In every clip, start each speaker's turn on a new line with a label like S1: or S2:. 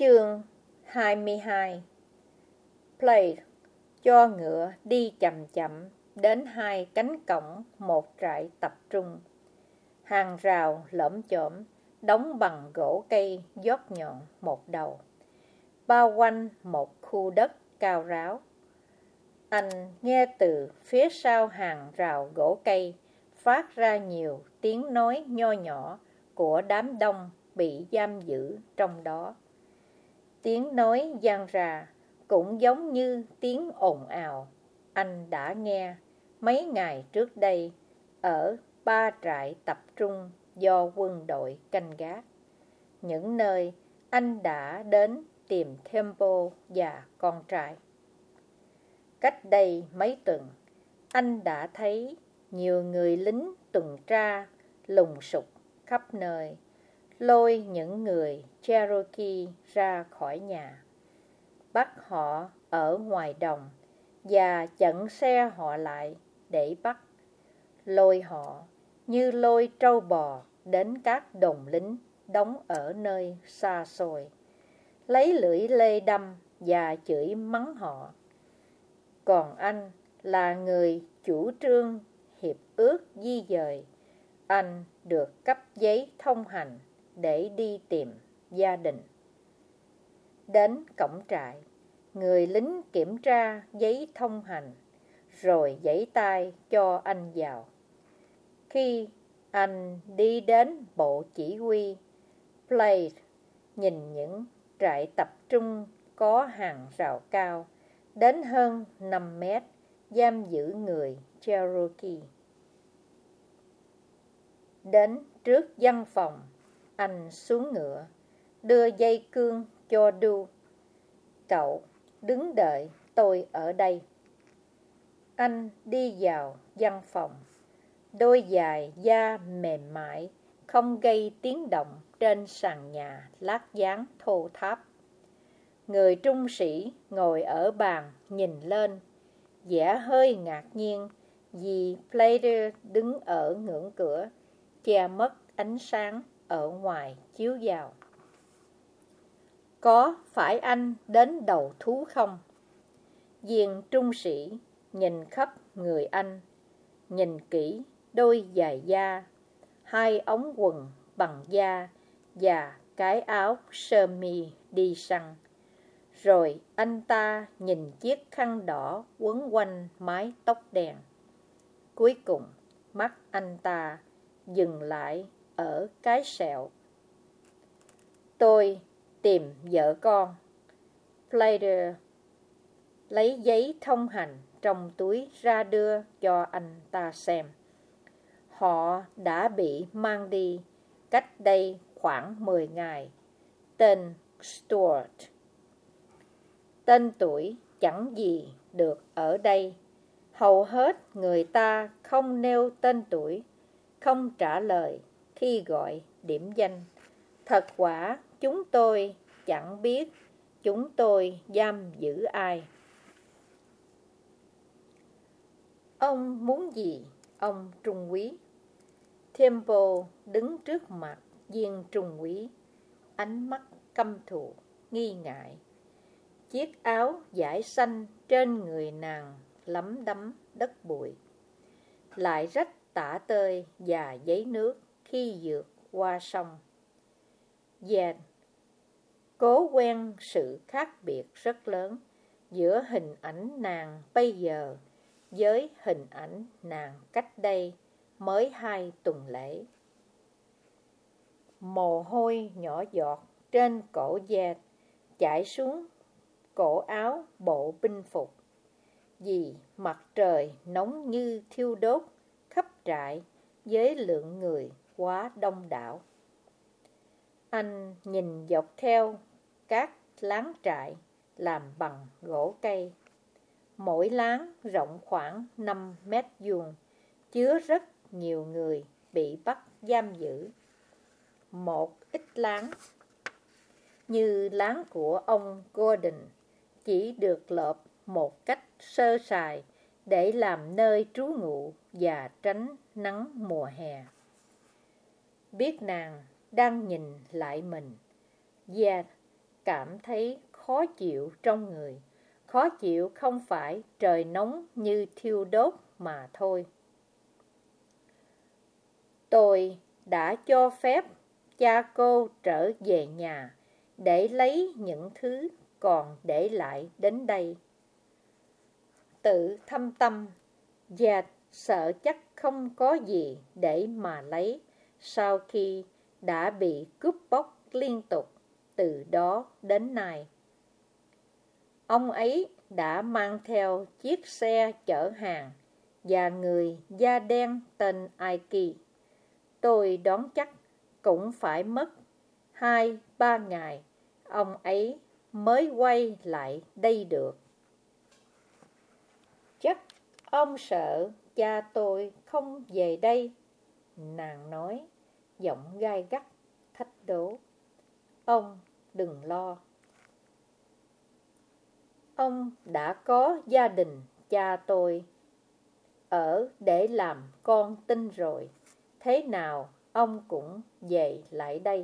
S1: Chương 22. Play cho ngựa đi chậm chậm đến hai cánh cổng một trại tập trung. Hàng rào lởm chởm, đóng bằng gỗ cây dót nhọn một đầu, bao quanh một khu đất cao ráo. Anh nghe từ phía sau hàng rào gỗ cây phát ra nhiều tiếng nói nho nhỏ của đám đông bị giam giữ trong đó. Tiếng nói vang ra cũng giống như tiếng ồn ào anh đã nghe mấy ngày trước đây ở 3 trại tập trung do quân đội canh gác, những nơi anh đã đến tìm Temple và con trai. Cách đây mấy tuần, anh đã thấy nhiều người lính tuần tra lùng sục khắp nơi, lôi những người Cherokee ra khỏi nhà, bắt họ ở ngoài đồng và chặn xe họ lại để bắt, lôi họ như lôi trâu bò đến các đồn lính đóng ở nơi xa xôi, lấy lưỡi lê đâm và chửi mắng họ. Còn anh là người chủ trương hiệp ước di dời, anh được cấp giấy thông hành để đi tìm gia đình. Đến cổng trại, người lính kiểm tra giấy thông hành rồi giãy tay cho anh vào. Khi anh đi đến bộ chỉ huy, Blade nhìn những trại tập trung có hàng rào cao đến hơn 5 mét giam giữ người Cherokee. Đến trước văn phòng, anh xuống ngựa, đưa dây cương cho Du. Cậu đứng đợi tôi ở đây. Anh đi vào văn phòng. Đôi giày da mềm mại, không gây tiếng động trên sàn nhà lát ván thô tháp. Người trung sĩ ngồi ở bàn nhìn lên, vẻ hơi ngạc nhiên vì Plater đứng ở ngưỡng cửa, che mất ánh sáng ở ngoài chiếu vào. Có phải anh đến đầu thú không? Viên trung sĩ nhìn khắp người anh, nhìn kỹ đôi giày da, hai ống quần bằng da và cái áo sơ mi đi săn. Rồi anh ta nhìn chiếc khăn đỏ quấn quanh mái tóc đen. Cuối cùng mắt anh ta dừng lại ở cái sẹo. Tôi tìm vợ con. Plater lấy giấy thông hành trong túi ra đưa cho anh ta xem. Họ đã bị mang đi cách đây khoảng 10 ngày. Tên Stuart. Tên tuổi chẳng gì được ở đây. Hầu hết người ta không nêu tên tuổi, không trả lời khi gọi điểm danh. Thật quả chúng tôi chẳng biết chúng tôi giam giữ ai. Ông muốn gì, ông trung úy? Temple đứng trước mặt viên trung úy, ánh mắt căm thù, nghi ngại. Chiếc áo vải xanh trên người nàng lấm đẫm đất bụi, lại rách tả tơi và giấy nước khi vượt qua sông. Và cố quen sự khác biệt rất lớn giữa hình ảnh nàng bây giờ với hình ảnh nàng cách đây mới 2 tuần lễ. Mồ hôi nhỏ giọt trên cổ Dad chảy xuống cổ áo bộ binh phục, vì mặt trời nóng như thiêu đốt khắp trại với lượng người quá đông đảo. Anh nhìn dọc theo các lán trại làm bằng gỗ cây. Mỗi lán rộng khoảng 5 mét vuông, chứa rất nhiều người bị bắt giam giữ. Một ít lán, như lán của ông Gordon, chỉ được lợp một cách sơ sài để làm nơi trú ngụ và tránh nắng mùa hè. Biết nàng đang nhìn lại mình, Dad cảm thấy khó chịu trong người. Khó chịu không phải trời nóng như thiêu đốt mà thôi. Tôi đã cho phép cha cô trở về nhà để lấy những thứ còn để lại đến đây. Tự thâm tâm, và sợ chắc không có gì để mà lấy sau khi đã bị cướp bóc liên tục từ đó đến nay. Ông ấy đã mang theo chiếc xe chở hàng và người da đen tên Aiki. Tôi đoán chắc cũng phải mất 2-3 ngày ông ấy mới quay lại đây được. Chắc ông sợ cha tôi không về đây, nàng nói, giọng gai gắt, thách đố. Ông đừng lo. Ông đã có gia đình cha tôi ở để làm con tin rồi. Thế nào ông cũng về lại đây.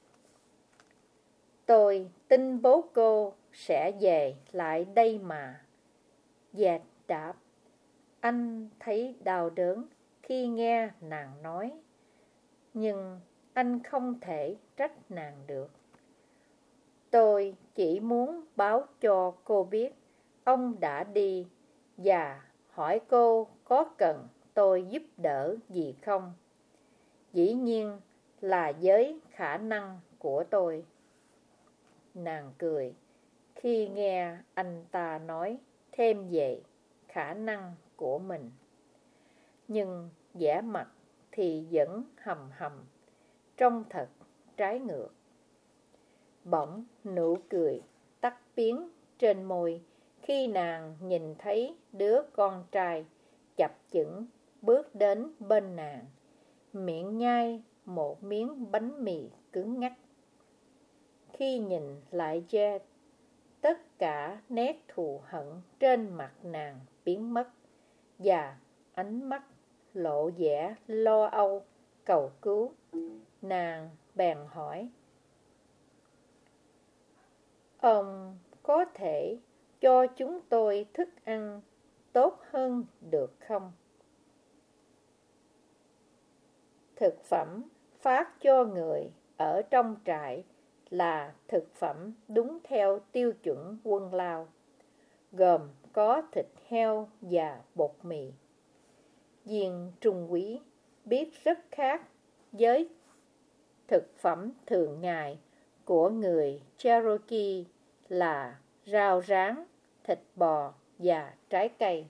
S1: Tôi tin bố cô sẽ về lại đây mà. Dad đáp. Anh thấy đau đớn khi nghe nàng nói, nhưng anh không thể trách nàng được. Tôi chỉ muốn báo cho cô biết ông đã đi và hỏi cô có cần tôi giúp đỡ gì không. Dĩ nhiên là với khả năng của tôi. Nàng cười khi nghe anh ta nói thêm về khả năng của mình. Nhưng vẻ mặt thì vẫn hầm hầm, trông thật trái ngược. Bỗng nụ cười tắt biến trên môi khi nàng nhìn thấy đứa con trai chập chững bước đến bên nàng, miệng nhai một miếng bánh mì cứng ngắc. Khi nhìn lại Jed, tất cả nét thù hận trên mặt nàng biến mất, và ánh mắt lộ vẻ lo âu, cầu cứu. Nàng bèn hỏi, ông có thể cho chúng tôi thức ăn tốt hơn được không? Thực phẩm phát cho người ở trong trại là thực phẩm đúng theo tiêu chuẩn Quân Lao, gồm có thịt heo và bột mì. Viên Trung Úy biết rất khác với thực phẩm thường ngày của người Cherokee là rau rán, thịt bò và trái cây.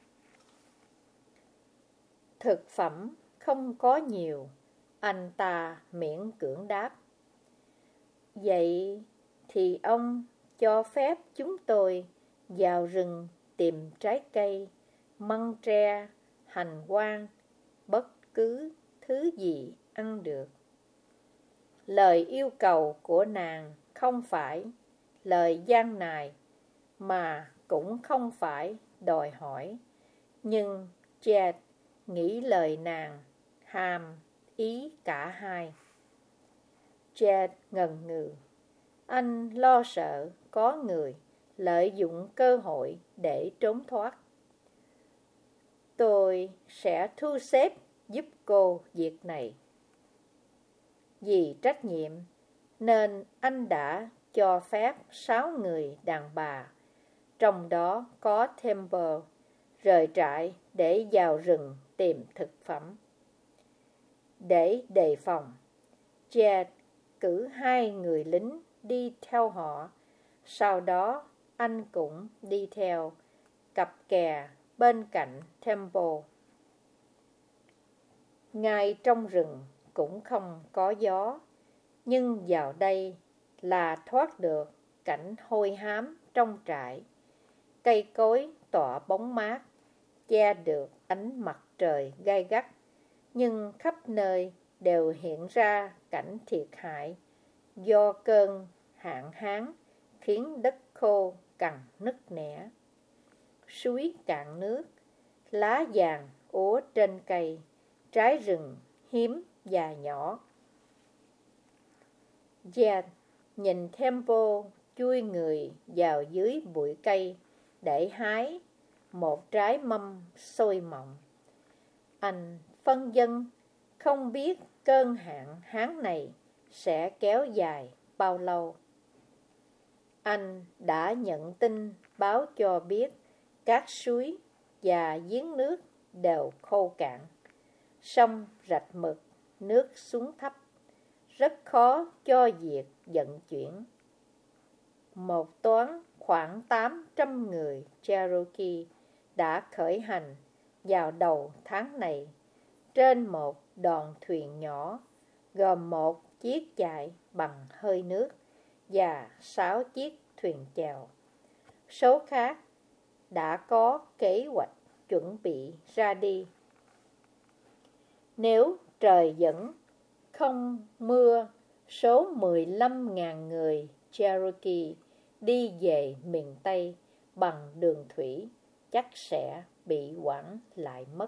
S1: Thực phẩm không có nhiều, anh ta miễn cưỡng đáp. Vậy thì ông cho phép chúng tôi vào rừng tìm trái cây, măng tre, hành quang, bất cứ thứ gì ăn được. Lời yêu cầu của nàng không phải lời gian nài, mà cũng không phải đòi hỏi. Nhưng Jed nghĩ lời nàng hàm ý cả hai. Jed ngần ngừ. Anh lo sợ có người lợi dụng cơ hội để trốn thoát. Tôi sẽ thu xếp giúp cô việc này. Vì trách nhiệm nên anh đã cho phép 6 người đàn bà, trong đó có Temple, rời trại để vào rừng tìm thực phẩm. Để đề phòng, Jed cử 2 người lính đi theo họ, sau đó anh cũng đi theo, cặp kè bên cạnh Temple. Ngay trong rừng cũng không có gió, nhưng vào đây là thoát được cảnh hôi hám trong trại. Cây cối tỏa bóng mát, che được ánh mặt trời gay gắt, nhưng khắp nơi đều hiện ra cảnh thiệt hại do cơn hạn hán khiến đất khô cằn nứt nẻ. Suối cạn nước, lá vàng úa trên cây, trái rừng hiếm và nhỏ. Jed nhìn Temple chui người vào dưới bụi cây để hái một trái mâm xôi mọng. Anh phân vân không biết cơn hạn hán này sẽ kéo dài bao lâu. Anh đã nhận tin báo cho biết các suối và giếng nước đều khô cạn. Sông rạch mực, nước xuống thấp, rất khó cho việc vận chuyển. Một toán khoảng 800 người Cherokee đã khởi hành vào đầu tháng này trên một đoàn thuyền nhỏ gồm một chiếc chạy bằng hơi nước và 6 chiếc thuyền chèo. Số khác đã có kế hoạch chuẩn bị ra đi. Nếu trời vẫn không mưa, số 15.000 người Cherokee đi về miền Tây bằng đường thủy chắc sẽ bị hoãn lại mất.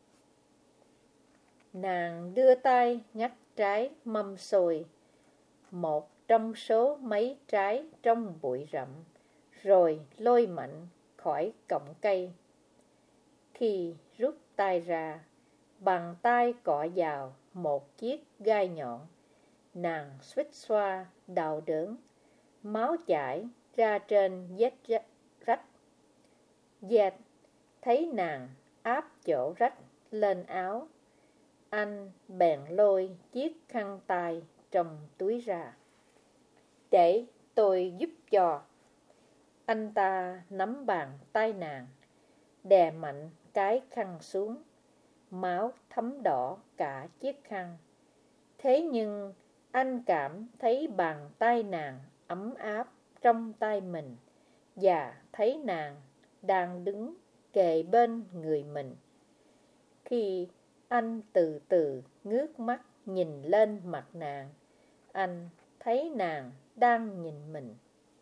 S1: Nàng đưa tay ngắt trái mâm xôi, một trong số mấy trái trong bụi rậm, rồi lôi mạnh khỏi cọng cây. Khi rút tay ra, bàn tay cọ vào một chiếc gai nhọn, nàng xuýt xoa đau đớn, máu chảy ra trên vết rách. Dad thấy nàng áp chỗ rách lên áo, anh bèn lôi chiếc khăn tay trong túi ra. Để tôi giúp cho. Anh ta nắm bàn tay nàng, đè mạnh cái khăn xuống, máu thấm đỏ cả chiếc khăn. Thế nhưng anh cảm thấy bàn tay nàng ấm áp trong tay mình và thấy nàng đang đứng kề bên người mình. Khi anh từ từ ngước mắt nhìn lên mặt nàng, anh thấy nàng đang nhìn mình.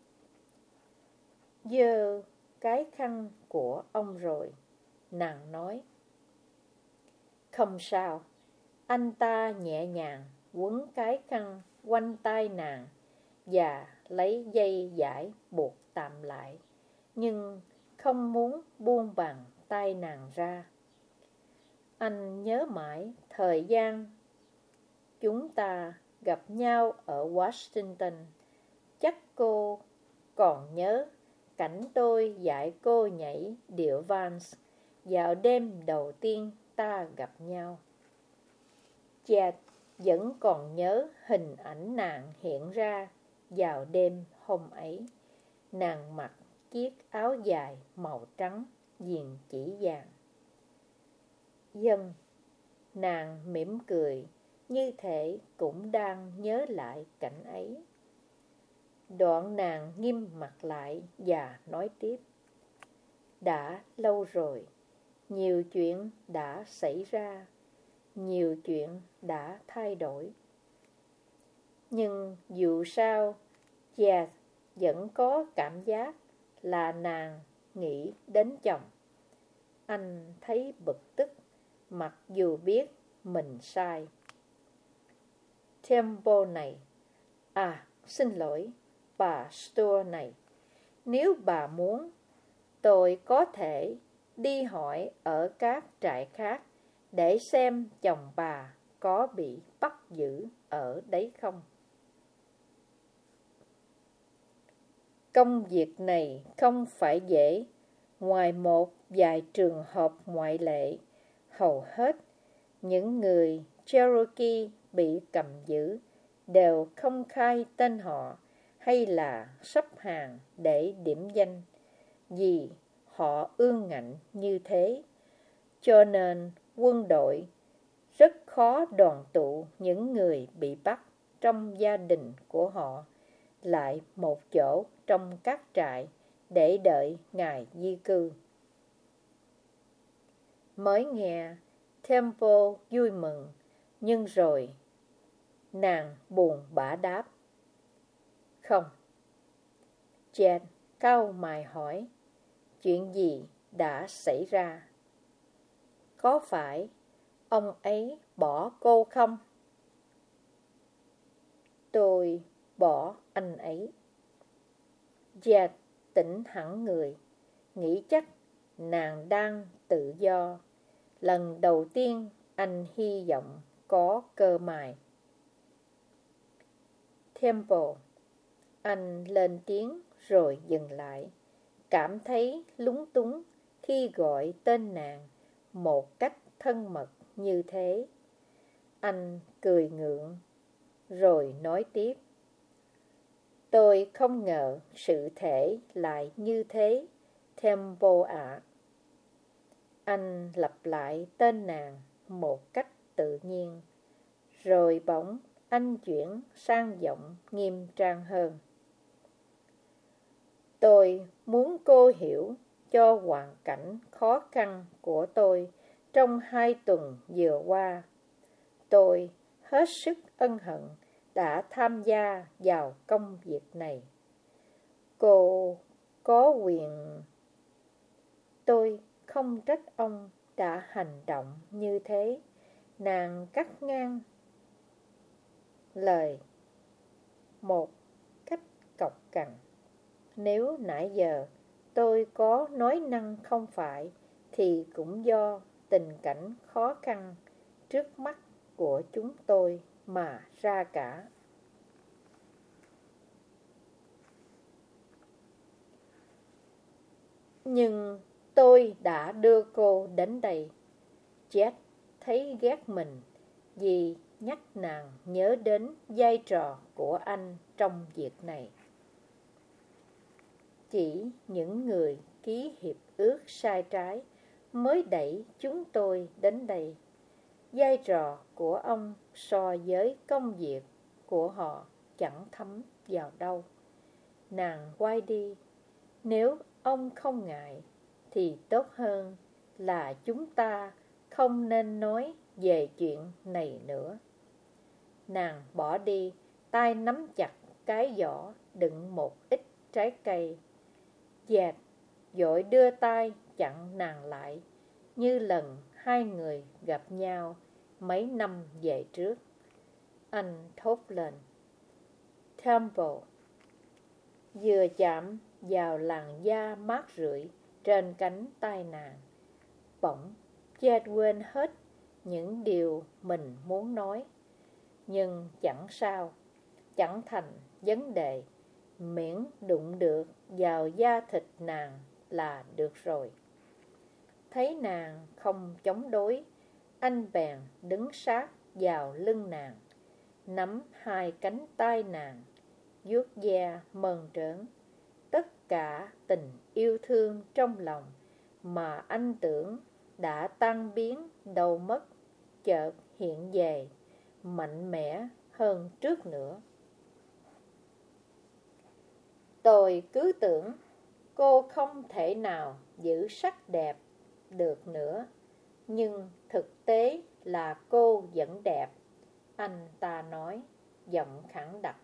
S1: Giơ cái khăn của ông rồi, nàng nói. Không sao. Anh ta nhẹ nhàng quấn cái khăn quanh tay nàng và lấy dây dải buộc tạm lại, nhưng không muốn buông bàn tay nàng ra. Anh nhớ mãi thời gian chúng ta gặp nhau ở Washington. Chắc cô còn nhớ cảnh tôi dạy cô nhảy điệu vals vào đêm đầu tiên ta gặp nhau. Chad vẫn còn nhớ hình ảnh nàng hiện ra vào đêm hôm ấy. Nàng mặc chiếc áo dài màu trắng viền chỉ vàng. Dân, nàng mỉm cười, như thể cũng đang nhớ lại cảnh ấy. Đoạn nàng nghiêm mặt lại và nói tiếp. Đã lâu rồi, nhiều chuyện đã xảy ra, nhiều chuyện đã thay đổi. Nhưng dù sao, Jazz vẫn có cảm giác là nàng nghĩ đến chồng. Anh thấy bực tức, mặc dù biết mình sai. Temple này, xin lỗi, bà Store này, nếu bà muốn, tôi có thể đi hỏi ở các trại khác để xem chồng bà có bị bắt giữ ở đấy không. Công việc này không phải dễ, ngoài một vài trường hợp ngoại lệ. Hầu hết những người Cherokee bị cầm giữ đều không khai tên họ hay là sắp hàng để điểm danh, vì họ ương ngạnh như thế. Cho nên quân đội rất khó đoàn tụ những người bị bắt trong gia đình của họ lại một chỗ trong các trại để đợi ngày di cư. Mới nghe, Temple vui mừng, nhưng rồi nàng buồn bã đáp. Không. Chad cau mày hỏi, chuyện gì đã xảy ra? Có phải ông ấy bỏ cô không? Tôi bỏ anh ấy. Jack tỉnh hẳn người, nghĩ chắc nàng đang tự do. Lần đầu tiên anh hy vọng có cơ mài. Temple, anh lên tiếng rồi dừng lại, cảm thấy lúng túng khi gọi tên nàng một cách thân mật như thế. Anh cười ngượng rồi nói tiếp: Tôi không ngờ sự thể lại như thế, Temple ạ. Anh lặp lại tên nàng một cách tự nhiên, rồi bỗng anh chuyển sang giọng nghiêm trang hơn. Tôi muốn cô hiểu cho hoàn cảnh khó khăn của tôi trong 2 tuần vừa qua. Tôi hết sức ân hận đã tham gia vào công việc này. Cô có quyền... Tôi không trách ông đã hành động như thế. Nàng cắt ngang lời một cách cộc cằn. Nếu nãy giờ tôi có nói năng không phải, thì cũng do tình cảnh khó khăn trước mắt của chúng tôi mà ra cả. Nhưng tôi đã đưa cô đến đây. Jack thấy ghét mình vì nhắc nàng nhớ đến vai trò của anh trong việc này. Chỉ những người ký hiệp ước sai trái mới đẩy chúng tôi đến đây. Vai trò của ông so với công việc của họ chẳng thấm vào đâu. Nàng quay đi. Nếu ông không ngại, thì tốt hơn là chúng ta không nên nói về chuyện này nữa. Nàng bỏ đi, tay nắm chặt cái giỏ đựng một ít trái cây. Dạt vội đưa tay chặn nàng lại, như lần 2 người gặp nhau mấy năm về trước. Anh thốt lên: Temple. Vừa chạm vào làn da mát rượi trên cánh tay nàng, bỗng Jack quên hết những điều mình muốn nói. Nhưng chẳng sao, chẳng thành vấn đề, miễn đụng được vào da thịt nàng là được rồi. Thấy nàng không chống đối, anh bèn đứng sát vào lưng nàng, nắm 2 cánh tay nàng, vuốt ve mơn trớn. Tất cả tình yêu thương trong lòng mà anh tưởng đã tan biến đâu mất, chợt hiện về, mạnh mẽ hơn trước nữa. Tôi cứ tưởng cô không thể nào giữ sắc đẹp được nữa, nhưng thực tế là cô vẫn đẹp, anh ta nói, giọng khẳng đặc.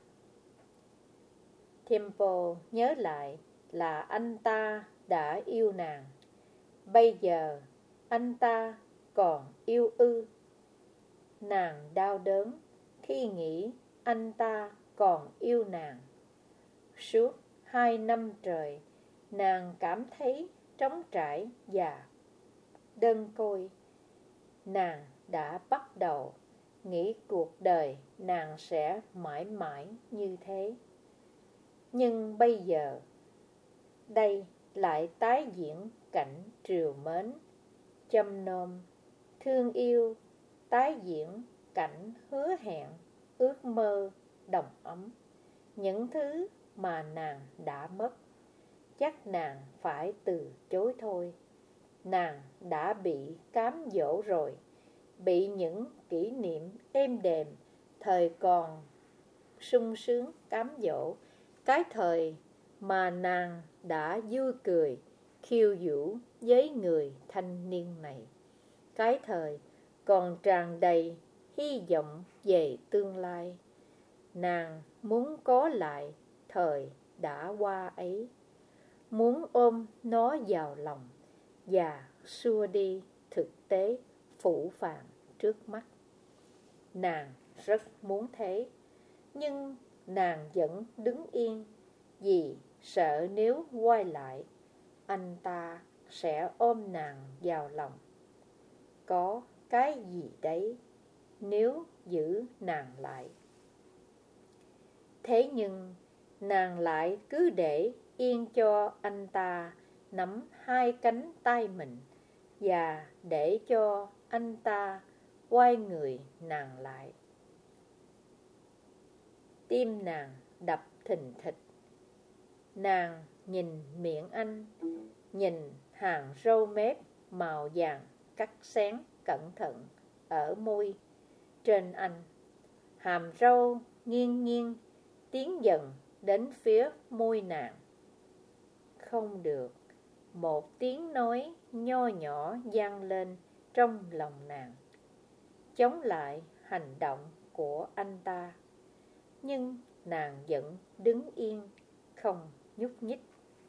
S1: Temple nhớ lại là anh ta đã yêu nàng. Bây giờ anh ta còn yêu ư? Nàng đau đớn khi nghĩ anh ta còn yêu nàng. Suốt 2 năm trời, nàng cảm thấy trống trải và đơn côi. Nàng đã bắt đầu nghĩ cuộc đời nàng sẽ mãi mãi như thế. Nhưng bây giờ, đây lại tái diễn cảnh trìu mến, chăm nom, thương yêu, tái diễn cảnh hứa hẹn, ước mơ, đồng ấm. Những thứ mà nàng đã mất, chắc nàng phải từ chối thôi. Nàng đã bị cám dỗ rồi, bị những kỷ niệm êm đềm thời còn sung sướng cám dỗ. Cái thời mà nàng đã vui cười, khiêu vũ với người thanh niên này. Cái thời còn tràn đầy hy vọng về tương lai. Nàng muốn có lại thời đã qua ấy, muốn ôm nó vào lòng và xua đi thực tế phũ phàng trước mắt. Nàng rất muốn thế, nhưng nàng vẫn đứng yên, vì sợ nếu quay lại, anh ta sẽ ôm nàng vào lòng. Có cái gì đấy nếu giữ nàng lại. Thế nhưng nàng lại cứ để yên cho anh ta nắm hai cánh tay mình, và để cho anh ta quay người nàng lại. Tim nàng đập thình thịch. Nàng nhìn miệng anh, nhìn hàng râu mép màu vàng cắt xén cẩn thận ở môi trên anh. Hàm râu nghiêng nghiêng tiến dần đến phía môi nàng. Không được, một tiếng nói nho nhỏ vang lên trong lòng nàng, chống lại hành động của anh ta. Nhưng nàng vẫn đứng yên, không nhúc nhích.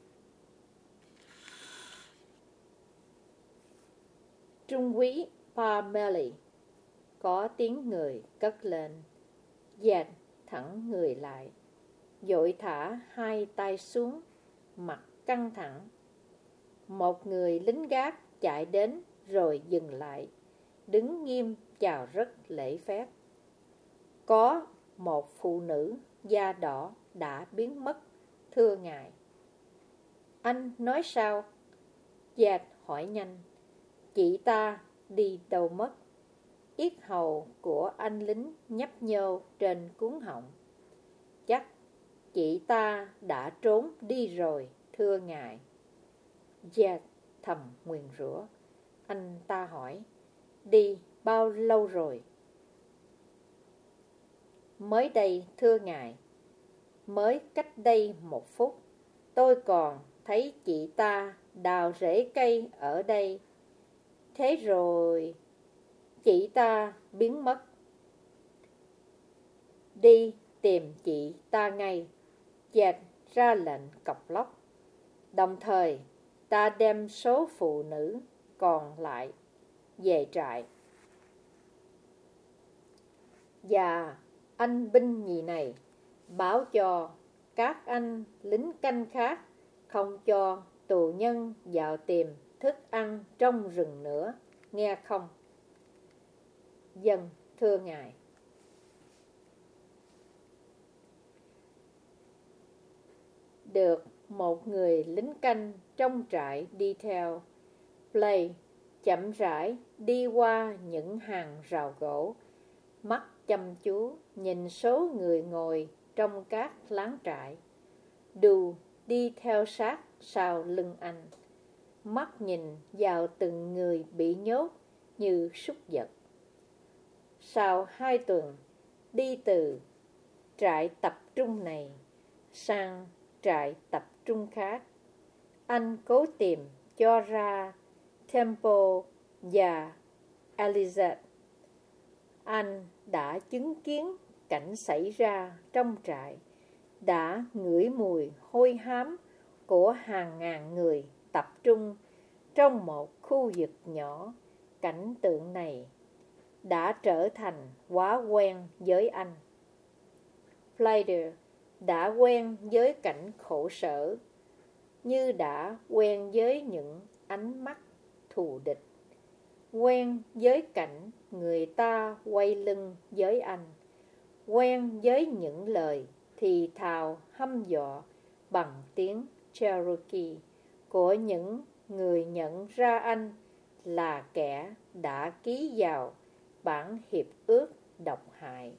S1: Trung úy Parmelli, có tiếng người cất lên. Dạt thẳng người lại, vội thả hai tay xuống, mặt căng thẳng. Một người lính gác chạy đến rồi dừng lại, đứng nghiêm chào rất lễ phép. Có một phụ nữ da đỏ đã biến mất, thưa ngài. Anh nói sao? Dạt hỏi nhanh. Chị ta đi đâu mất? Yết hầu của anh lính nhấp nhô trên cuống họng. Chắc chị ta đã trốn đi rồi, thưa ngài. Dạt thầm nguyền rủa. Anh ta hỏi, đi bao lâu rồi? Mới đây, thưa ngài. Mới cách đây 1 phút, tôi còn thấy chị ta đào rễ cây ở đây. Thế rồi chị ta biến mất. Đi tìm chị ta ngay. Dạt ra lệnh cọc lóc. Đồng thời ta đem số phụ nữ còn lại về trại. Và anh binh nhì này báo cho các anh lính canh khác không cho tù nhân vào tìm thức ăn trong rừng nữa, nghe không? Vâng, thưa ngài. Được một người lính canh trong trại đi theo, Play chậm rãi đi qua những hàng rào gỗ, mắt chăm chú nhìn số người ngồi trong các lán trại. Đù đi theo sát sau lưng anh, mắt nhìn vào từng người bị nhốt như súc vật. Sau 2 tuần đi từ trại tập trung này sang trại tập trung khác, anh cố tìm cho ra Temple và Elizabeth. Anh đã chứng kiến cảnh xảy ra trong trại, đã ngửi mùi hôi hám của hàng ngàn người tập trung trong một khu vực nhỏ. Cảnh tượng này đã trở thành quá quen với anh. Flader đã quen với cảnh khổ sở, như đã quen với những ánh mắt thù địch, quen với cảnh người ta quay lưng với anh, quen với những lời thì thào hăm dọa bằng tiếng Cherokee của những người nhận ra anh là kẻ đã ký vào bản hiệp ước độc hại.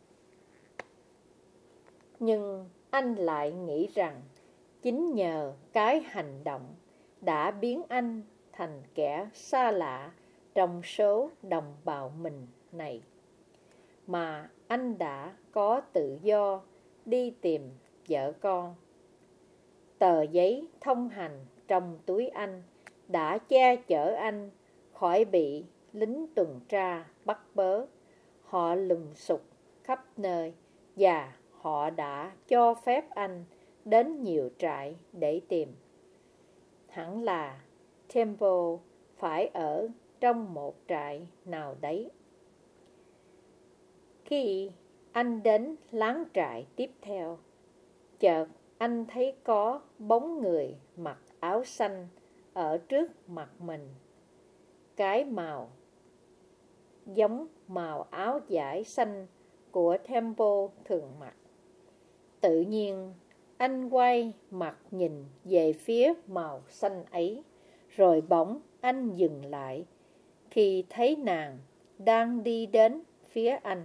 S1: Nhưng anh lại nghĩ rằng chính nhờ cái hành động đã biến anh thành kẻ xa lạ trong số đồng bào mình này, mà anh đã có tự do đi tìm vợ con. Tờ giấy thông hành trong túi anh đã che chở anh khỏi bị lính tuần tra bắt bớ. Họ lùng sục khắp nơi và họ đã cho phép anh đến nhiều trại để tìm. Hẳn là Temple phải ở trong một trại nào đấy. Khi Anh đến láng trại tiếp theo. Chợt anh thấy có bóng người mặc áo xanh ở trước mặt mình. Cái màu giống màu áo vải xanh của Temple thường mặc. Tự nhiên anh quay mặt nhìn về phía màu xanh ấy, rồi bỗng anh dừng lại khi thấy nàng đang đi đến phía anh.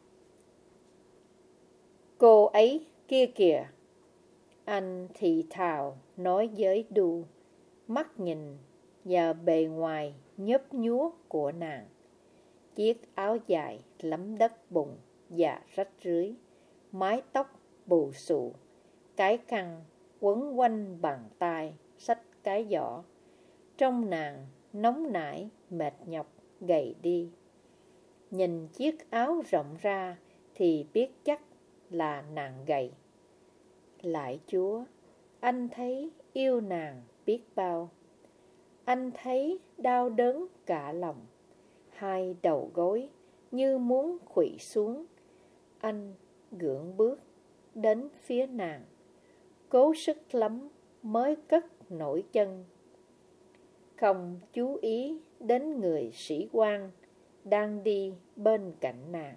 S1: Cô ấy kia kìa, anh thì thào nói với Du, mắt nhìn vào bề ngoài nhấp nhúa của nàng. Chiếc áo dài lấm đất bùn và rách rưới, mái tóc bù xù, cái khăn quấn quanh bàn tay, xách cái giỏ. Trong nàng nóng nảy, mệt nhọc, gầy đi. Nhìn chiếc áo rộng ra thì biết chắc là nàng gầy. Lạy Chúa, anh thấy yêu nàng biết bao. Anh thấy đau đớn cả lòng. Hai đầu gối như muốn khuỵu xuống. Anh gượng bước đến phía nàng, cố sức lắm mới cất nổi chân. Không chú ý đến người sĩ quan đang đi bên cạnh nàng.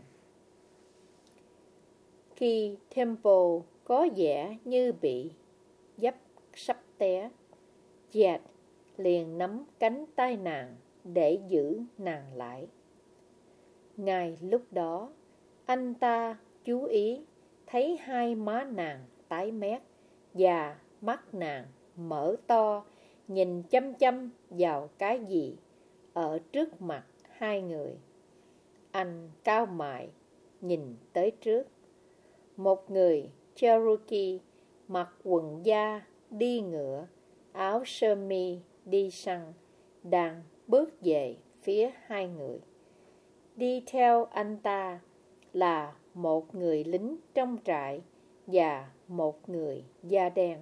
S1: Khi Temple có vẻ như bị dấp sắp té, Jack liền nắm cánh tay nàng để giữ nàng lại. Ngay lúc đó, anh ta chú ý thấy hai má nàng tái mét và mắt nàng mở to nhìn chăm chăm vào cái gì ở trước mặt hai người. Anh cau mày nhìn tới trước. Một người Cherokee mặc quần da đi ngựa, áo sơ mi đi săn, đang bước về phía hai người. Đi theo anh ta là một người lính trong trại và một người da đen.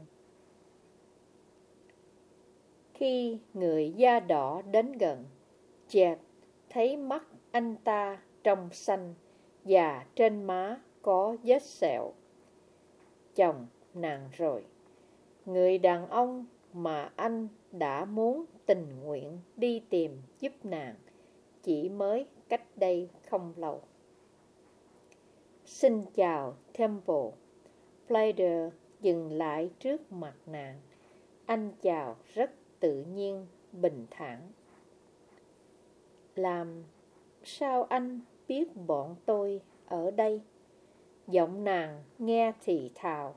S1: Khi người da đỏ đến gần, Jack thấy mắt anh ta trong xanh và trên má có vết sẹo. Chồng nàng rồi, người đàn ông mà anh đã muốn tình nguyện đi tìm giúp nàng chỉ mới cách đây không lâu. Xin chào Temple. Plater dừng lại trước mặt nàng. Anh chào rất tự nhiên, bình thản. Làm sao anh biết bọn tôi ở đây? Giọng nàng nghe thì thào.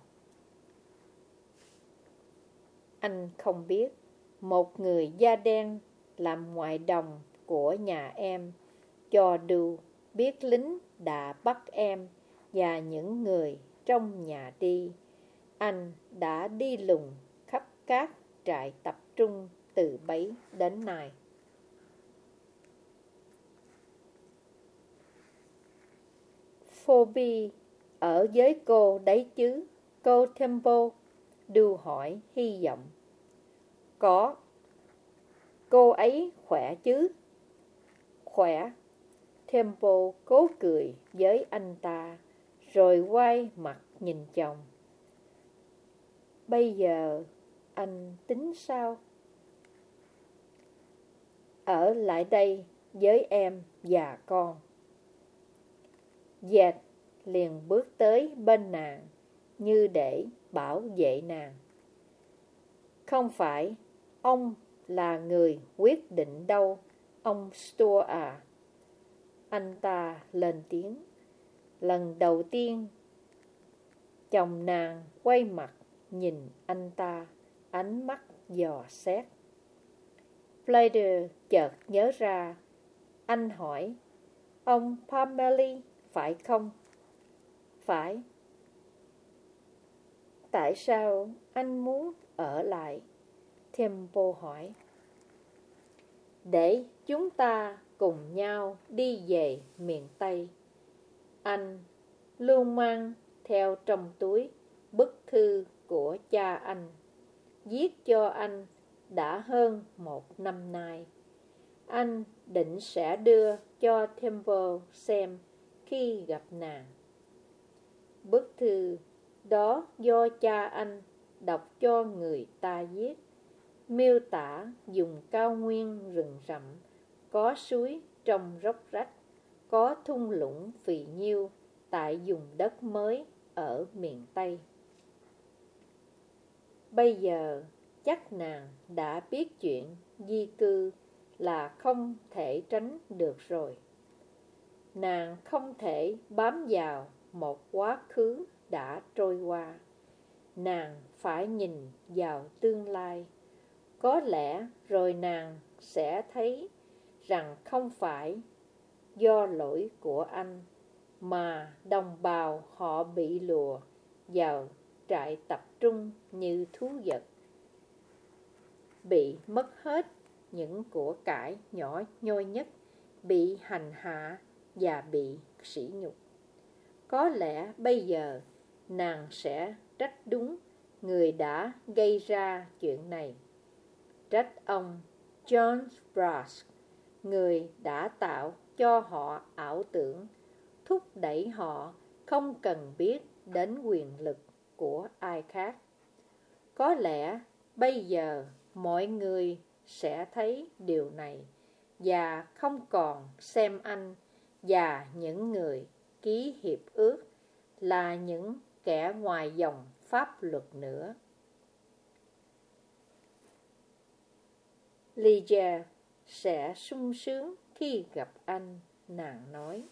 S1: Anh không biết, một người da đen làm ngoại đồng của nhà em cho Du biết lính đã bắt em và những người trong nhà đi. Anh đã đi lùng khắp các trại tập trung từ bấy đến nay. Phoebe ở với cô đấy chứ, cô Temple? Du hỏi hy vọng. Có. Cô ấy khỏe chứ? Khỏe. Temple cố cười với anh ta, rồi quay mặt nhìn chồng. Bây giờ anh tính sao? Ở lại đây với em và con. Jack liền bước tới bên nàng như để bảo vệ nàng. Không phải ông là người quyết định đâu, ông Stuart à. Anh ta lên tiếng. Lần đầu tiên, chồng nàng quay mặt nhìn anh ta, ánh mắt dò xét. Plater chợt nhớ ra. Anh hỏi, ông Parmalee phải không? Phải. Tại sao anh muốn ở lại? Temple hỏi. Để chúng ta cùng nhau đi về miền Tây. Anh luôn mang theo trong túi bức thư của cha anh, viết cho anh đã hơn 1 năm nay. Anh định sẽ đưa cho Temple xem khi gặp nàng. Bức thư đó do cha anh đọc cho người ta viết, miêu tả vùng cao nguyên rừng rậm, có suối trong róc rách, có thung lũng phì nhiêu tại vùng đất mới ở miền Tây. Bây giờ chắc nàng đã biết chuyện di cư là không thể tránh được rồi. Nàng không thể bám vào một quá khứ đã trôi qua. Nàng phải nhìn vào tương lai. Có lẽ rồi nàng sẽ thấy rằng không phải do lỗi của anh mà đồng bào họ bị lùa vào trại tập trung như thú vật, bị mất hết những của cải nhỏ nhoi nhất, bị hành hạ và bị sỉ nhục. Có lẽ bây giờ nàng sẽ trách đúng người đã gây ra chuyện này, trách ông John Brass, người đã tạo cho họ ảo tưởng, thúc đẩy họ không cần biết đến quyền lực của ai khác. Có lẽ bây giờ mọi người sẽ thấy điều này và không còn xem anh và những người ký hiệp ước là những kẻ ngoài dòng pháp luật nữa. Lydia sẽ sung sướng khi gặp anh, nàng nói.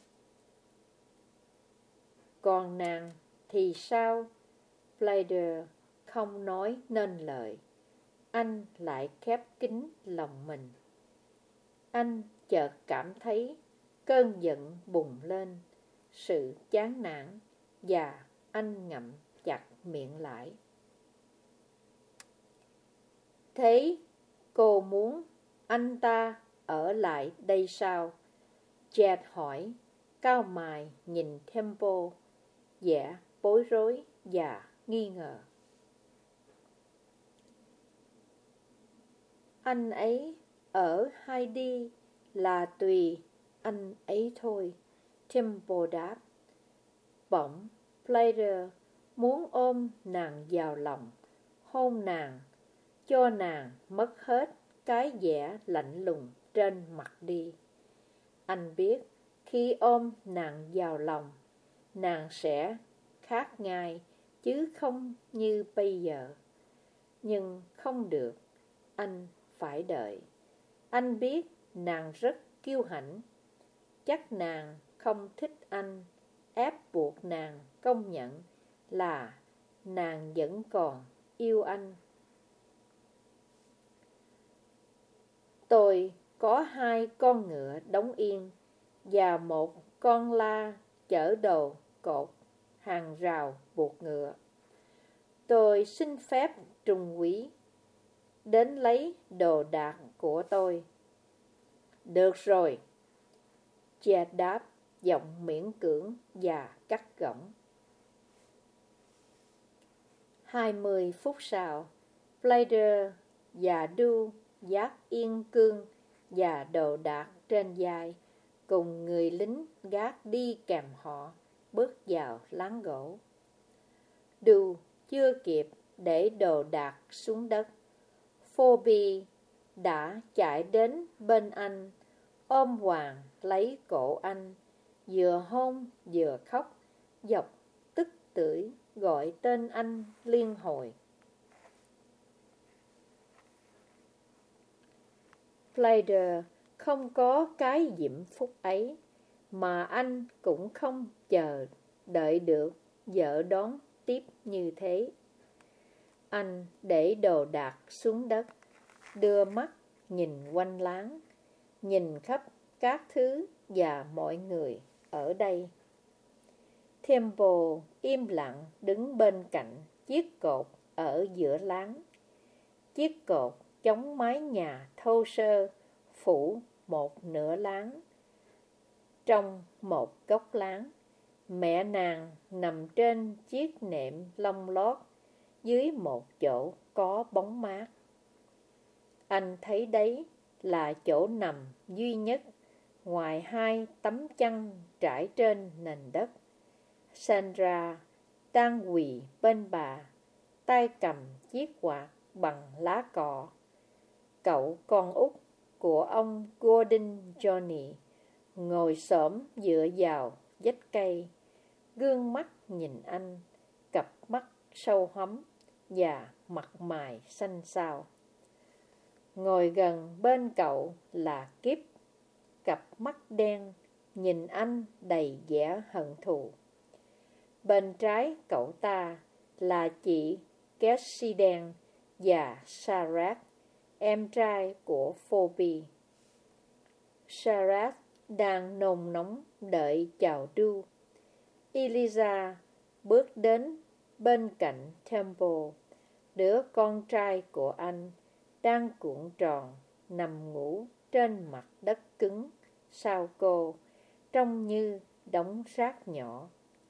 S1: Còn nàng thì sao? Playder không nói nên lời. Anh lại khép kín lòng mình. Anh chợt cảm thấy cơn giận bùng lên, sự chán nản, và anh ngậm chặt miệng lại. Thế cô muốn anh ta ở lại đây sao? Chad hỏi, cau mày nhìn Temple, vẻ bối rối và nghi ngờ. Anh ấy ở hay đi là tùy anh ấy thôi, Temple đáp. Bỗng Playder muốn ôm nàng vào lòng, hôn nàng, cho nàng mất hết cái vẻ lạnh lùng trên mặt đi. Anh biết khi ôm nàng vào lòng, nàng sẽ khác ngay, chứ không như bây giờ. Nhưng không được, anh phải đợi. Anh biết nàng rất kiêu hãnh. Chắc nàng không thích anh ép buộc nàng công nhận là nàng vẫn còn yêu anh. Tôi có 2 con ngựa đóng yên và 1 con la chở đồ cột hàng rào buộc ngựa. Tôi xin phép trùng quý đến lấy đồ đạc của tôi. Được rồi, Chad đáp, giọng miễn cưỡng và cắt gỏng. 20 phút sau, Playder và Du dắt yên cương và đồ đạc trên vai, cùng người lính gác đi kèm họ, bước vào láng gỗ. Du chưa kịp để đồ đạc xuống đất, Phoebe đã chạy đến bên anh, ôm hoàng lấy cổ anh, vừa hôn vừa khóc, dọc tức tưởi gọi tên anh liên hồi. Playder không có cái diễm phúc ấy, mà anh cũng không chờ đợi được vợ đón tiếp như thế. Anh để đồ đạc xuống đất, đưa mắt nhìn quanh láng, nhìn khắp các thứ và mọi người ở đây. Temple im lặng đứng bên cạnh chiếc cột ở giữa láng. Chiếc cột chống mái nhà thô sơ phủ một nửa láng. Trong một góc láng, mẹ nàng nằm trên chiếc nệm lông lót dưới một chỗ có bóng mát. Anh thấy đấy là chỗ nằm duy nhất ngoài 2 tấm chăn trải trên nền đất. Sandra đang quỳ bên bà, tay cầm chiếc quạt bằng lá cọ. Cậu con út của ông Gordon Johnny ngồi xổm dựa vào vách cây, gương mắt nhìn anh, cặp mắt sâu hóm và mặt mày xanh xao. Ngồi gần bên cậu là Kip, cặp mắt đen, nhìn anh đầy vẻ hận thù. Bên trái cậu ta là chị Cassidy và Sarah, em trai của Phoebe. Sarah đang nôn nóng đợi chào đu. Eliza bước đến bên cạnh Temple, đứa con trai của anh đang cuộn tròn nằm ngủ trên mặt đất cứng sau cô, trông như đống rác nhỏ.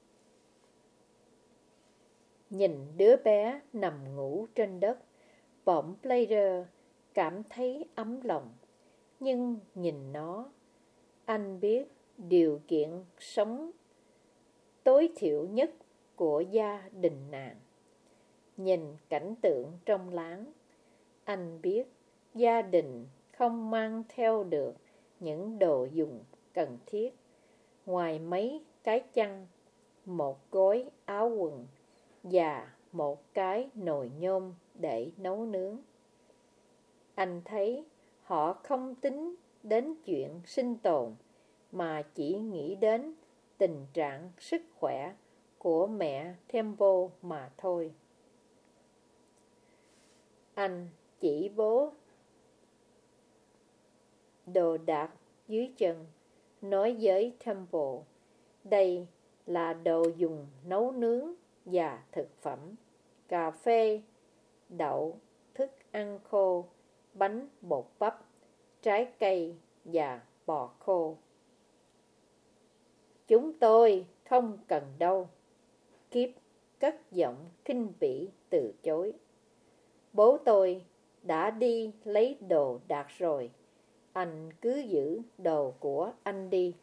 S1: Nhìn đứa bé nằm ngủ trên đất, bỗng Blader cảm thấy ấm lòng. Nhưng nhìn nó, anh biết điều kiện sống tối thiểu nhất của gia đình nàng. Nhìn cảnh tượng trong láng, anh biết gia đình không mang theo được những đồ dùng cần thiết, ngoài mấy cái chăn, một gối áo quần và một cái nồi nhôm để nấu nướng. Anh thấy họ không tính đến chuyện sinh tồn, mà chỉ nghĩ đến tình trạng sức khỏe của mẹ Temple mà thôi. Anh chỉ bố đồ đạc dưới chân, nói với Temple, đây là đồ dùng nấu nướng và thực phẩm, cà phê, đậu, thức ăn khô, bánh bột bắp, trái cây và bò khô. Chúng tôi không cần đâu. Kip cất giọng khinh bỉ từ chối. Bố tôi đã đi lấy đồ đạc rồi. Anh cứ giữ đồ của anh đi.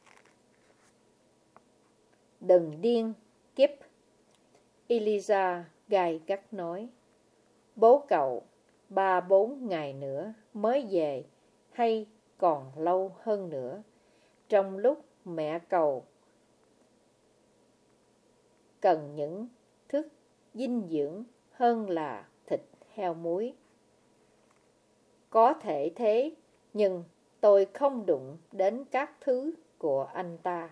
S1: Đừng điên, Kip. Eliza gay gắt nói. Bố cậu 3-4 ngày nữa mới về, hay còn lâu hơn nữa, trong lúc mẹ cậu cần những thức dinh dưỡng hơn là thịt heo muối. Có thể thế, nhưng tôi không đụng đến các thứ của anh ta.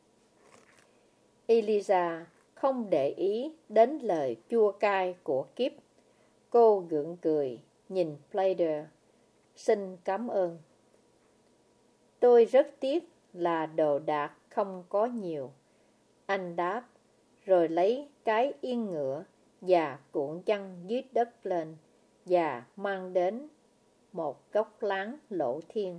S1: Eliza không để ý đến lời chua cay của Kip. Cô gượng cười, nhìn Blader. Xin cảm ơn. Tôi rất tiếc là đồ đạc không có nhiều. Anh đáp, rồi lấy cái yên ngựa và cuộn chăn dưới đất lên và mang đến một góc láng lộ thiên.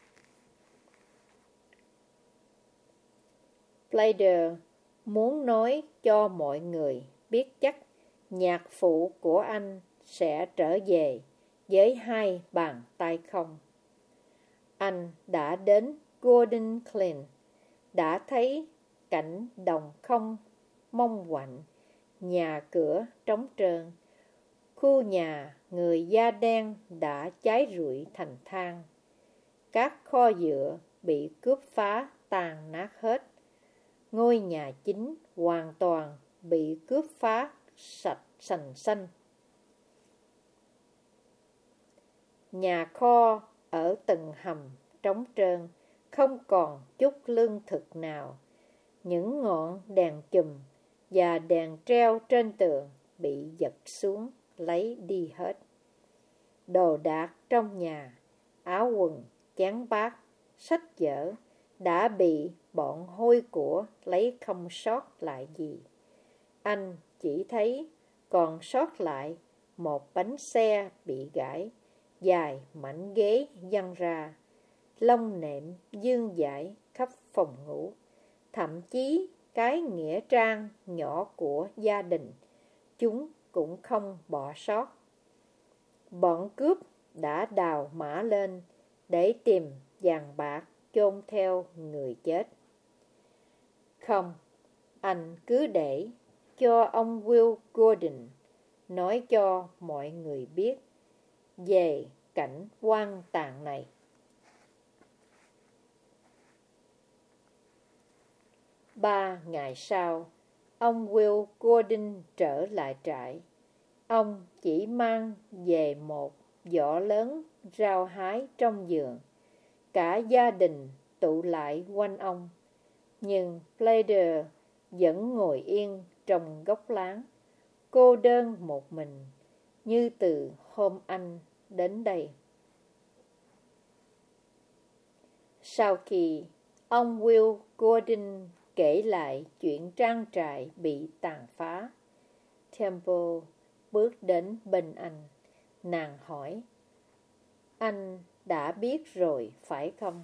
S1: Blader muốn nói cho mọi người biết chắc nhạc phụ của anh sẽ trở về với 2 bàn tay không. Anh đã đến Golden Glen, đã thấy cảnh đồng không mông quạnh, nhà cửa trống trơn, khu nhà người da đen đã cháy rụi thành than, các kho dựa bị cướp phá tàn nát hết, ngôi nhà chính hoàn toàn bị cướp phá sạch sành xanh. Nhà kho ở từng hầm trống trơn, không còn chút lương thực nào. Những ngọn đèn chùm và đèn treo trên tường bị giật xuống lấy đi hết. Đồ đạc trong nhà, áo quần, chén bát, sách vở đã bị bọn hôi của lấy không sót lại gì. Anh chỉ thấy còn sót lại một bánh xe bị gãy, vài mảnh ghế văng ra, lông nệm vương vãi khắp phòng ngủ. Thậm chí cái nghĩa trang nhỏ của gia đình, chúng cũng không bỏ sót. Bọn cướp đã đào mã lên để tìm vàng bạc chôn theo người chết. Không, anh cứ để cho ông Will Gordon, nói cho mọi người biết về cảnh hoang tàn này. 3 ngày sau, ông Will Gordon trở lại trại. Ông chỉ mang về một giỏ lớn rau hái trong vườn. Cả gia đình tụ lại quanh ông. Nhưng Playder vẫn ngồi yên trong góc láng, cô đơn một mình, như từ hôm anh đến đây. Sau khi ông Will Gordon kể lại chuyện trang trại bị tàn phá, Temple bước đến bên anh. Nàng hỏi, anh đã biết rồi phải không?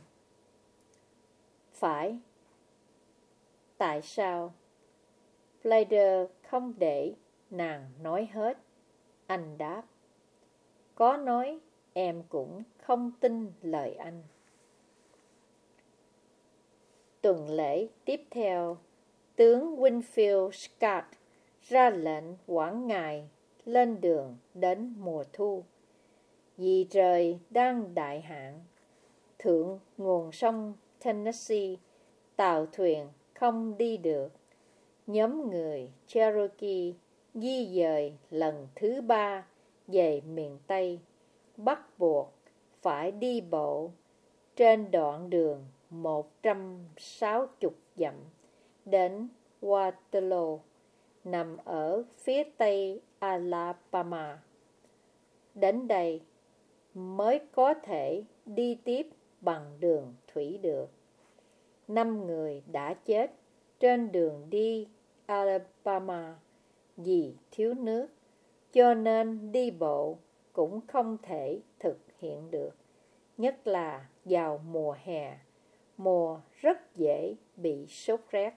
S1: Phải. Tại sao? Playder không để nàng nói hết. Anh đáp, có nói em cũng không tin lời anh. Tuần lễ tiếp theo, tướng Winfield Scott ra lệnh hoãn ngày lên đường đến mùa thu. Vì trời đang đại hạn, thượng nguồn sông Tennessee, tàu thuyền không đi được. Nhóm người Cherokee di dời lần thứ 3 về miền Tây, bắt buộc phải đi bộ trên đoạn đường 160 dặm đến Waterloo, nằm ở phía tây Alabama. Đến đây mới có thể đi tiếp bằng đường thủy được. 5 người đã chết trên đường đi Alabama vì thiếu nước, cho nên đi bộ cũng không thể thực hiện được, nhất là vào mùa hè, mùa rất dễ bị sốt rét.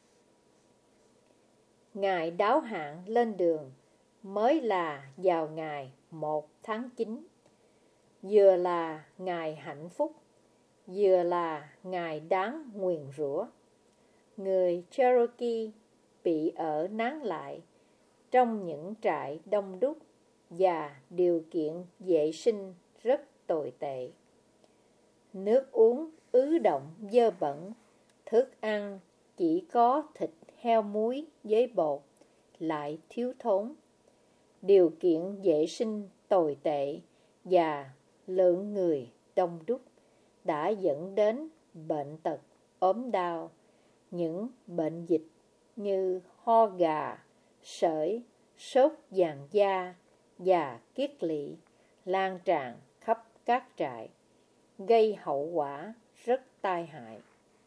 S1: Ngày đáo hạn lên đường mới là vào ngày 1 tháng 9, vừa là ngày hạnh phúc, vừa là ngày đáng nguyền rủa. Người Cherokee bị ở nán lại trong những trại đông đúc và điều kiện vệ sinh rất tồi tệ. Nước uống ứ động dơ bẩn, thức ăn chỉ có thịt heo muối với bột, lại thiếu thốn. Điều kiện vệ sinh tồi tệ và lượng người đông đúc đã dẫn đến bệnh tật, ốm đau, những bệnh dịch như ho gà, sởi, sốt vàng da và kiết lỵ lan tràn khắp các trại, gây hậu quả rất tai hại.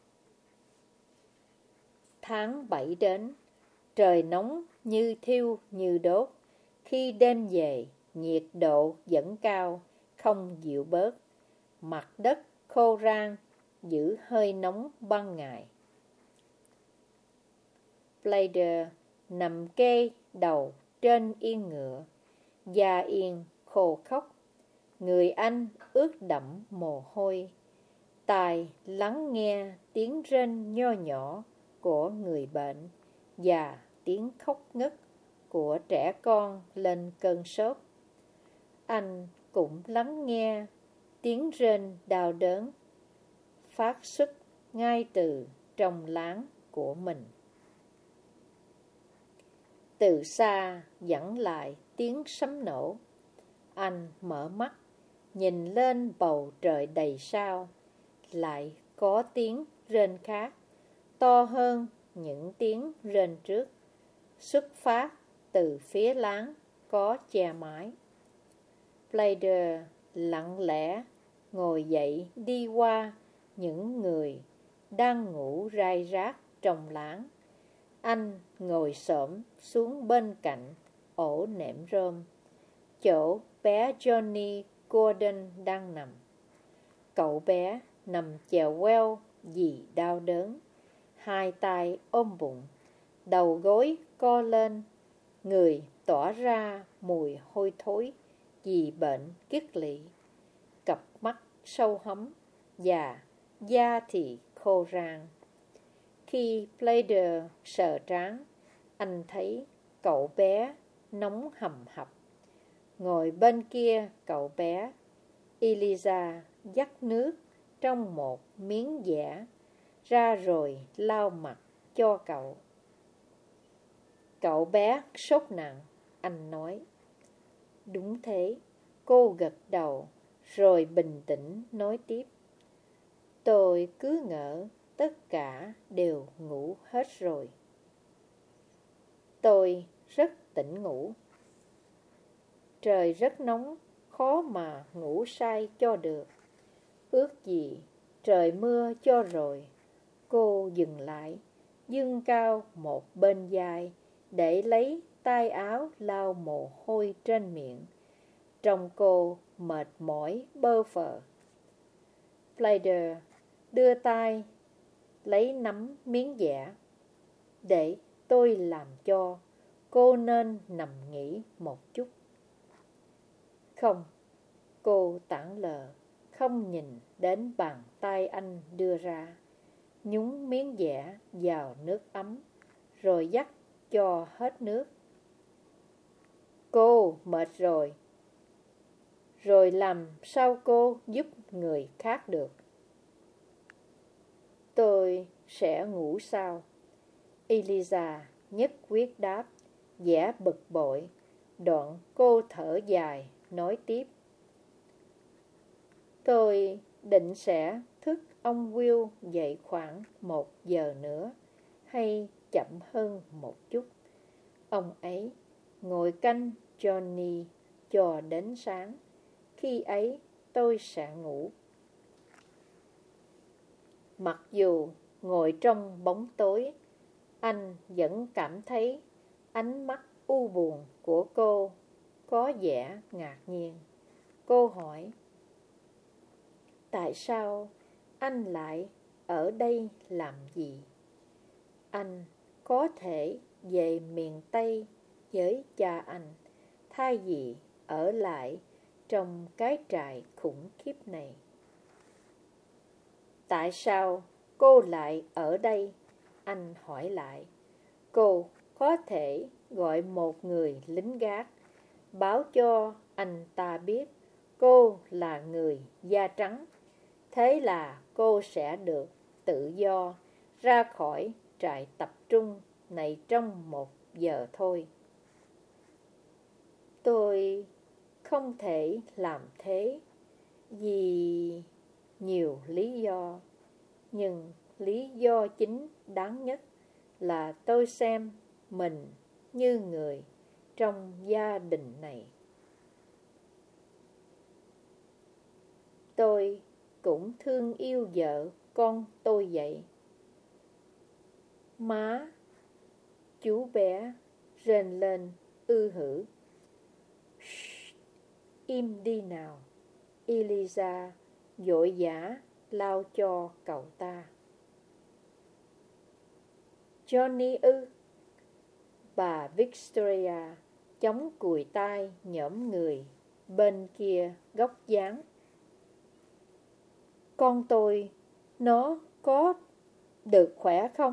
S1: Tháng 7 đến, trời nóng như thiêu như đốt. Khi đêm về, nhiệt độ vẫn cao, không dịu bớt. Mặt đất khô rang, giữ hơi nóng ban ngày. Playder nằm kê đầu trên yên ngựa, da yên khô khốc. Người anh ướt đẫm mồ hôi. Tai lắng nghe tiếng rên nho nhỏ của người bệnh và tiếng khóc ngất của trẻ con lên cơn sốt. Anh cũng lắng nghe tiếng rên đau đớn phát xuất ngay từ trong láng của mình. Từ xa dẫn lại tiếng sấm nổ. Anh mở mắt, nhìn lên bầu trời đầy sao. Lại có tiếng rên khác, to hơn những tiếng rên trước, xuất phát từ phía láng có che mái. Playder lặng lẽ ngồi dậy đi qua những người đang ngủ rai rác trong láng. Anh ngồi xổm xuống bên cạnh ổ nệm rơm, chỗ bé Johnny Gordon đang nằm. Cậu bé nằm chèo queo vì đau đớn, hai tay ôm bụng, đầu gối co lên, người tỏa ra mùi hôi thối vì bệnh kiết lỵ, cặp mắt sâu hóm và da thì khô rang. Khi Playder sờ trán, Anh thấy cậu bé nóng hầm hập. Ngồi bên kia cậu bé, Eliza dắt nước trong một miếng dẻ ra rồi lau mặt cho cậu. Cậu bé sốt nặng, anh nói. Đúng thế, cô gật đầu, rồi bình tĩnh nói tiếp. Tôi cứ ngỡ tất cả đều ngủ hết rồi. Tôi rất tỉnh ngủ. Trời rất nóng, khó mà ngủ say cho được. Ước gì trời mưa cho rồi. Cô dừng lại, dương cao một bên vai để lấy tay áo lau mồ hôi trên miệng. Trông cô mệt mỏi bơ phờ. Playder đưa tay lấy nắm miếng dẻ. Để tôi làm cho, cô nên nằm nghỉ một chút. Không, cô tảng lờ, không nhìn đến bàn tay anh đưa ra. Nhúng miếng dẻ vào nước ấm, rồi dắt cho hết nước. Cô mệt rồi. Rồi làm sao cô giúp người khác được? Tôi sẽ ngủ sao? Eliza nhất quyết đáp, vẻ bực bội. Đoạn cô thở dài, nói tiếp. Tôi định sẽ thức ông Will dậy khoảng 1 giờ nữa, hay chậm hơn một chút. Ông ấy ngồi canh Johnny cho đến sáng. Khi ấy tôi sẽ ngủ. Mặc dù ngồi trong bóng tối, anh vẫn cảm thấy ánh mắt u buồn của cô có vẻ ngạc nhiên. Cô hỏi, tại sao anh lại ở đây làm gì? Anh có thể về miền Tây với cha anh, thay vì ở lại trong cái trại khủng khiếp này. Tại sao cô lại ở đây? Anh hỏi lại. Cô có thể gọi một người lính gác, báo cho anh ta biết cô là người da trắng. Thế là cô sẽ được tự do ra khỏi trại tập trung này trong 1 giờ thôi. Tôi không thể làm thế vì nhiều lý do, nhưng lý do chính đáng nhất là tôi xem mình như người trong gia đình này. Tôi cũng thương yêu vợ con tôi vậy. Má, chú bé rên lên ư hử. Im đi nào. Eliza vội vã lau cho cậu ta. Johnny ư? Bà Victoria chống cùi tay nhõm người bên kia góc dáng. Con tôi, nó có được khỏe không?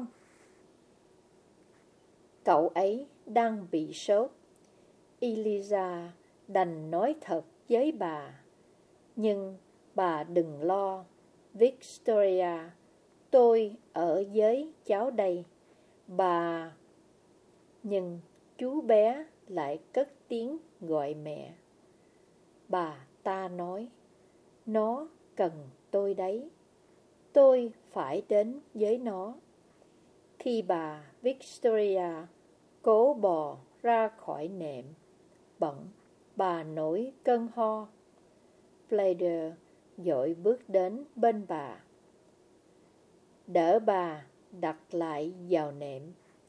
S1: Cậu ấy đang bị sốt. Eliza đành nói thật với bà. Nhưng bà đừng lo, Victoria, tôi ở với cháu đây. Bà... Nhưng chú bé lại cất tiếng gọi mẹ. Bà ta nói, nó cần tôi đấy. Tôi phải đến với nó. Khi bà Victoria cố bò ra khỏi nệm, bỗng bà nổi cơn ho. Playder vội bước đến bên bà, đỡ bà đặt lại vào nệm.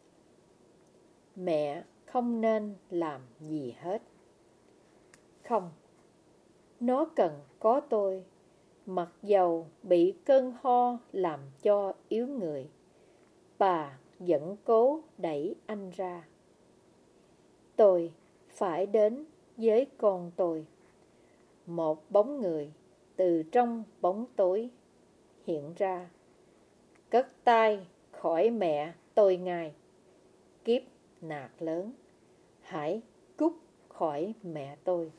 S1: Mẹ không nên làm gì hết. Không, nó cần có tôi, mặc dầu bị cơn ho làm cho yếu người. Bà vẫn cố đẩy anh ra. Tôi phải đến với con tôi. Một bóng người từ trong bóng tối hiện ra. Cất tay khỏi mẹ tôi ngay. Kiếp nạt lớn: hãy cút khỏi mẹ tôi.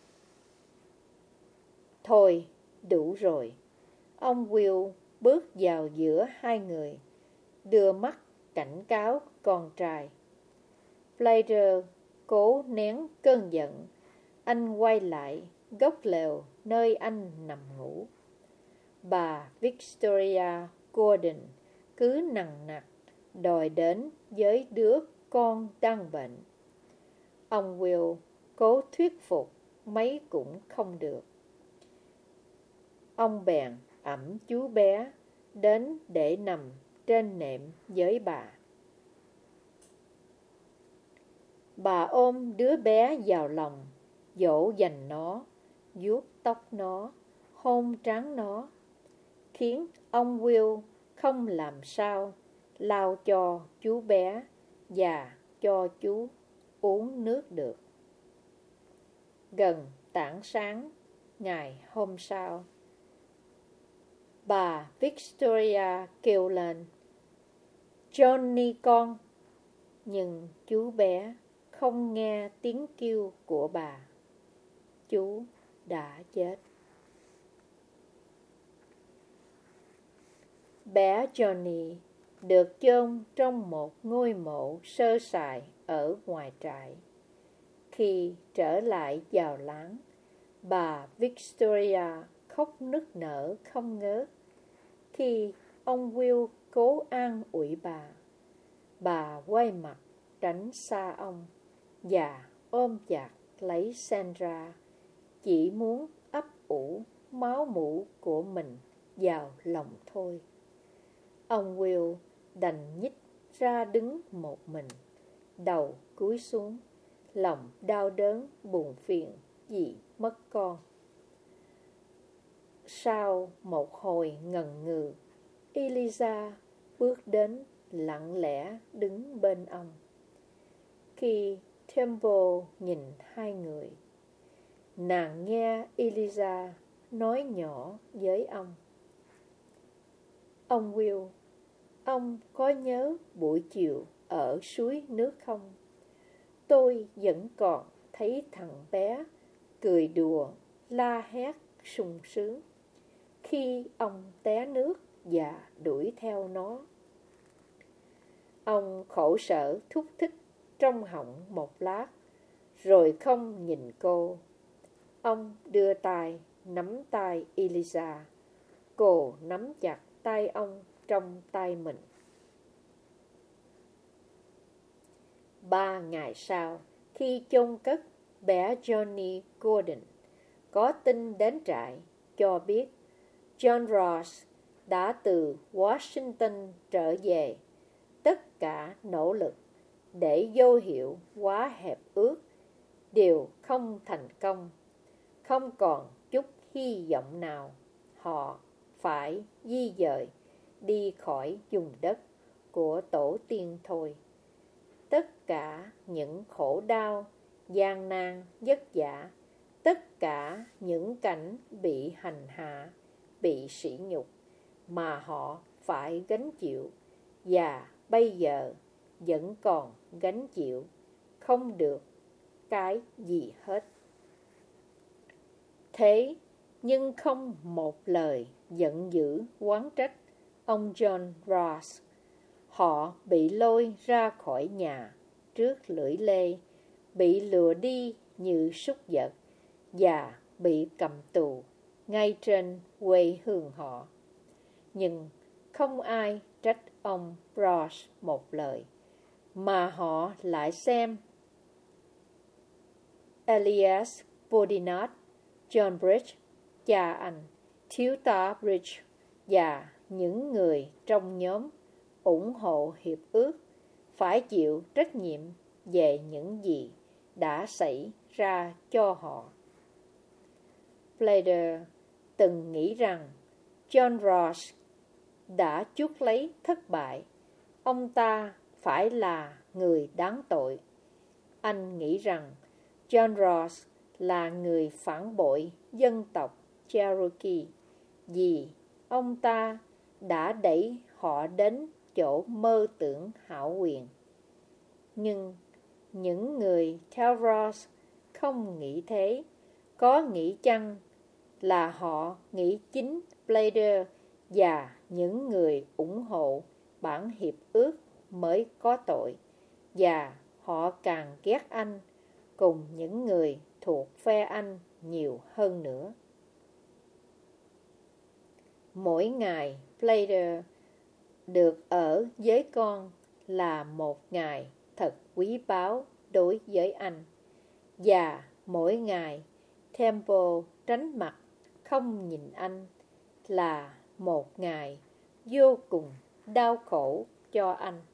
S1: Thôi, đủ rồi. Ông Will bước vào giữa hai người, đưa mắt cảnh cáo con trai. Plater cố nén cơn giận. Anh quay lại góc lều nơi anh nằm ngủ. Bà Victoria Gordon cứ nằng nặc đòi đến với đứa con đang bệnh. Ông Will cố thuyết phục mấy cũng không được. Ông bèn ẵm chú bé đến để nằm trên nệm với bà. Bà ôm đứa bé vào lòng, dỗ dành nó, vuốt tóc nó, hôn trán nó, khiến ông Will không làm sao lau cho chú bé và cho chú uống nước được. Gần tảng sáng ngày hôm sau, bà Victoria kêu lên: Johnny con! Nhưng chú bé không nghe tiếng kêu của bà. Chú đã chết. Bé Johnny được chôn trong một ngôi mộ sơ sài ở ngoài trại. Khi trở lại vào láng, bà Victoria khóc nức nở không ngớt. Khi ông Will cố an ủi bà quay mặt tránh xa ông và ôm chặt lấy Sandra, chỉ muốn ấp ủ máu mủ của mình vào lòng thôi. Ông Will đành nhích ra đứng một mình, đầu cúi xuống, lòng đau đớn buồn phiền vì mất con. Sau một hồi ngần ngừ, Eliza bước đến lặng lẽ đứng bên ông. Khi Temple nhìn hai người, nàng nghe Eliza nói nhỏ với ông: Ông Will, ông có nhớ buổi chiều ở suối nước không? Tôi vẫn còn thấy thằng bé cười đùa, la hét sung sướng khi ông té nước và đuổi theo nó. Ông khổ sở thúc thích trong họng một lát, rồi không nhìn cô. Ông đưa tay nắm tay Eliza. Cô nắm chặt tay ông trong tay mình. 3 ngày sau, khi chôn cất bé Johnny Gordon, có tin đến trại cho biết John Ross đã từ Washington trở về. Tất cả nỗ lực để vô hiệu hóa hẹp ước đều không thành công. Không còn chút hy vọng nào. Họ phải di dời đi khỏi vùng đất của tổ tiên thôi. Tất cả những khổ đau, gian nan, vất vả, tất cả những cảnh bị hành hạ, bị sỉ nhục mà họ phải gánh chịu, và bây giờ vẫn còn gánh chịu, không được cái gì hết. Thế nhưng không một lời giận dữ oán trách ông John Ross. Họ bị lôi ra khỏi nhà trước lưỡi lê, bị lừa đi như súc vật và bị cầm tù ngay trên quê hương họ. Nhưng không ai trách ông Ross một lời, mà họ lại xem Elias Boudinot, John Bridge, cha anh, thiếu tá Bridge và những người trong nhóm ủng hộ hiệp ước phải chịu trách nhiệm về những gì đã xảy ra cho họ. Plater từng nghĩ rằng John Ross đã chuốc lấy thất bại. Ông ta phải là người đáng tội. Anh nghĩ rằng John Ross là người phản bội dân tộc Cherokee vì ông ta đã đẩy họ đến chỗ mơ tưởng hão quyền. Nhưng những người Telros không nghĩ thế. Có nghĩ chăng là họ nghĩ chính Blader và những người ủng hộ bản hiệp ước mới có tội, và họ càng ghét anh cùng những người thuộc phe anh nhiều hơn nữa. Mỗi ngày Blader được ở với con là một ngày thật quý báu đối với anh, và mỗi ngày Temple tránh mặt không nhìn anh là một ngày vô cùng đau khổ cho anh.